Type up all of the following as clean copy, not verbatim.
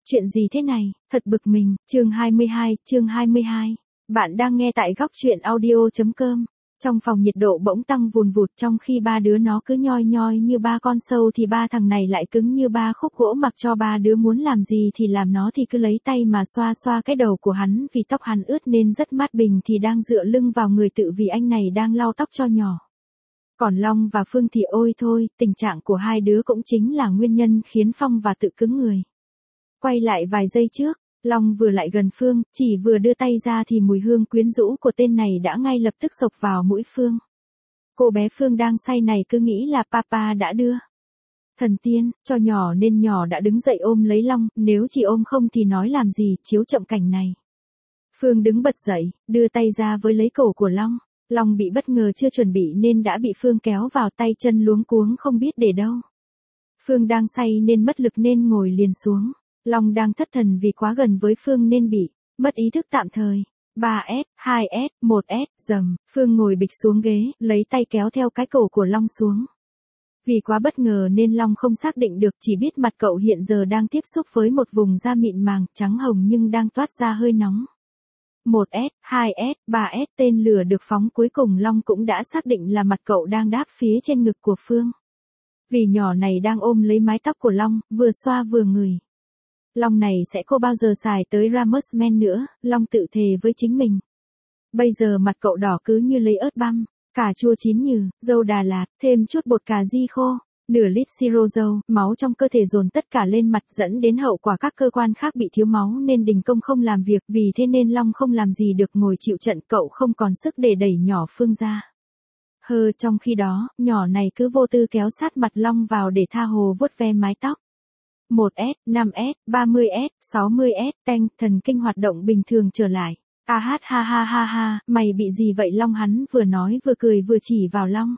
Chuyện gì thế này, thật bực mình. Chương 22. Bạn đang nghe tại góc truyện audio.com. Trong phòng nhiệt độ bỗng tăng vùn vụt, trong khi ba đứa nó cứ nhoi nhoi như ba con sâu thì ba thằng này lại cứng như ba khúc gỗ, mặc cho ba đứa muốn làm gì thì làm, nó thì cứ lấy tay mà xoa xoa cái đầu của hắn, vì tóc hắn ướt nên rất mát. Bình thì đang dựa lưng vào người tự vì anh này đang lau tóc cho nhỏ. Còn Long và Phương thì ôi thôi, tình trạng của hai đứa cũng chính là nguyên nhân khiến Phong và Tự cứng người. Quay lại vài giây trước, Long vừa lại gần Phương, chỉ vừa đưa tay ra thì mùi hương quyến rũ của tên này đã ngay lập tức xộc vào mũi Phương. Cô bé Phương đang say này cứ nghĩ là papa đã đưa thần tiên cho nhỏ nên nhỏ đã đứng dậy ôm lấy Long, nếu chỉ ôm không thì nói làm gì, chiếu chậm cảnh này. Phương đứng bật dậy, đưa tay ra với lấy cổ của Long. Long bị bất ngờ chưa chuẩn bị nên đã bị Phương kéo vào, tay chân luống cuống không biết để đâu. Phương đang say nên mất lực nên ngồi liền xuống. Long đang thất thần vì quá gần với Phương nên bị mất ý thức tạm thời. 3S, 2S, 1S, dầm. Phương ngồi bịch xuống ghế, lấy tay kéo theo cái cổ của Long xuống. Vì quá bất ngờ nên Long không xác định được, chỉ biết mặt cậu hiện giờ đang tiếp xúc với một vùng da mịn màng, trắng hồng nhưng đang toát ra hơi nóng. 1S, 2S, 3S, tên lửa được phóng cuối cùng Long cũng đã xác định là mặt cậu đang đáp phía trên ngực của Phương. Vì nhỏ này đang ôm lấy mái tóc của Long, vừa xoa vừa ngửi. Long này sẽ không bao giờ xài tới Ramos Men nữa, Long tự thề với chính mình. Bây giờ mặt cậu đỏ cứ như lấy ớt băm, cà chua chín nhừ, dâu Đà Lạt, thêm chút bột cà ri khô, nửa lít siro dâu, máu trong cơ thể dồn tất cả lên mặt dẫn đến hậu quả các cơ quan khác bị thiếu máu nên đình công không làm việc, vì thế nên Long không làm gì được, ngồi chịu trận, cậu không còn sức để đẩy nhỏ Phương ra. Trong khi đó, nhỏ này cứ vô tư kéo sát mặt Long vào để tha hồ vuốt ve mái tóc. 1S, 5S, 30S, 60S, thần kinh hoạt động bình thường trở lại. Ha ha, mày bị gì vậy Long? Hắn vừa nói vừa cười vừa chỉ vào Long.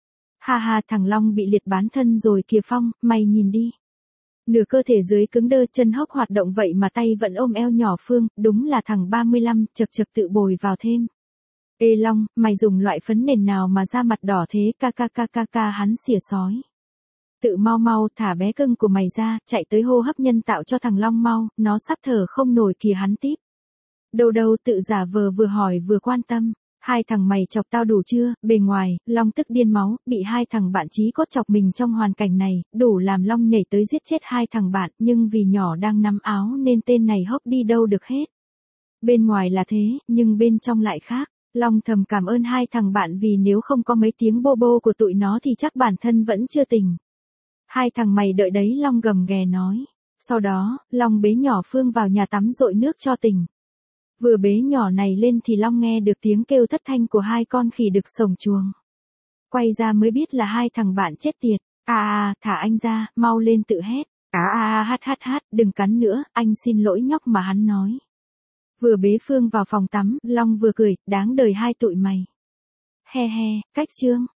Ha, thằng Long bị liệt bán thân rồi kìa Phong, mày nhìn đi. Nửa cơ thể dưới cứng đơ, chân hốc hoạt động vậy mà tay vẫn ôm eo nhỏ Phương, đúng là thằng 35, chật tự bồi vào thêm. Ê Long, mày dùng loại phấn nền nào mà da mặt đỏ thế? Ca, hắn xỉa sói. Tự mau thả bé cưng của mày ra, chạy tới hô hấp nhân tạo cho thằng Long mau, nó sắp thở không nổi kìa. Hắn tiếp. Đâu, tự giả vờ vừa hỏi vừa quan tâm. Hai thằng mày chọc tao đủ chưa? Bề ngoài, Long tức điên máu, bị hai thằng bạn chí cốt chọc mình trong hoàn cảnh này, đủ làm Long nhảy tới giết chết hai thằng bạn, nhưng vì nhỏ đang nắm áo nên tên này hốc đi đâu được hết. Bên ngoài là thế, nhưng bên trong lại khác. Long thầm cảm ơn hai thằng bạn vì nếu không có mấy tiếng bô bô của tụi nó thì chắc bản thân vẫn chưa tỉnh. Hai thằng mày đợi đấy, Long gầm ghè nói. Sau đó, Long bế nhỏ Phương vào nhà tắm dội nước cho tỉnh. Vừa bế nhỏ này lên thì Long nghe được tiếng kêu thất thanh của hai con khỉ đực sổng chuồng. Quay ra mới biết là hai thằng bạn chết tiệt. Thả anh ra, mau lên tự hét. Hát, đừng cắn nữa, anh xin lỗi nhóc mà hắn nói. Vừa bế Phương vào phòng tắm, Long vừa cười, đáng đời hai tụi mày. He, cách chương.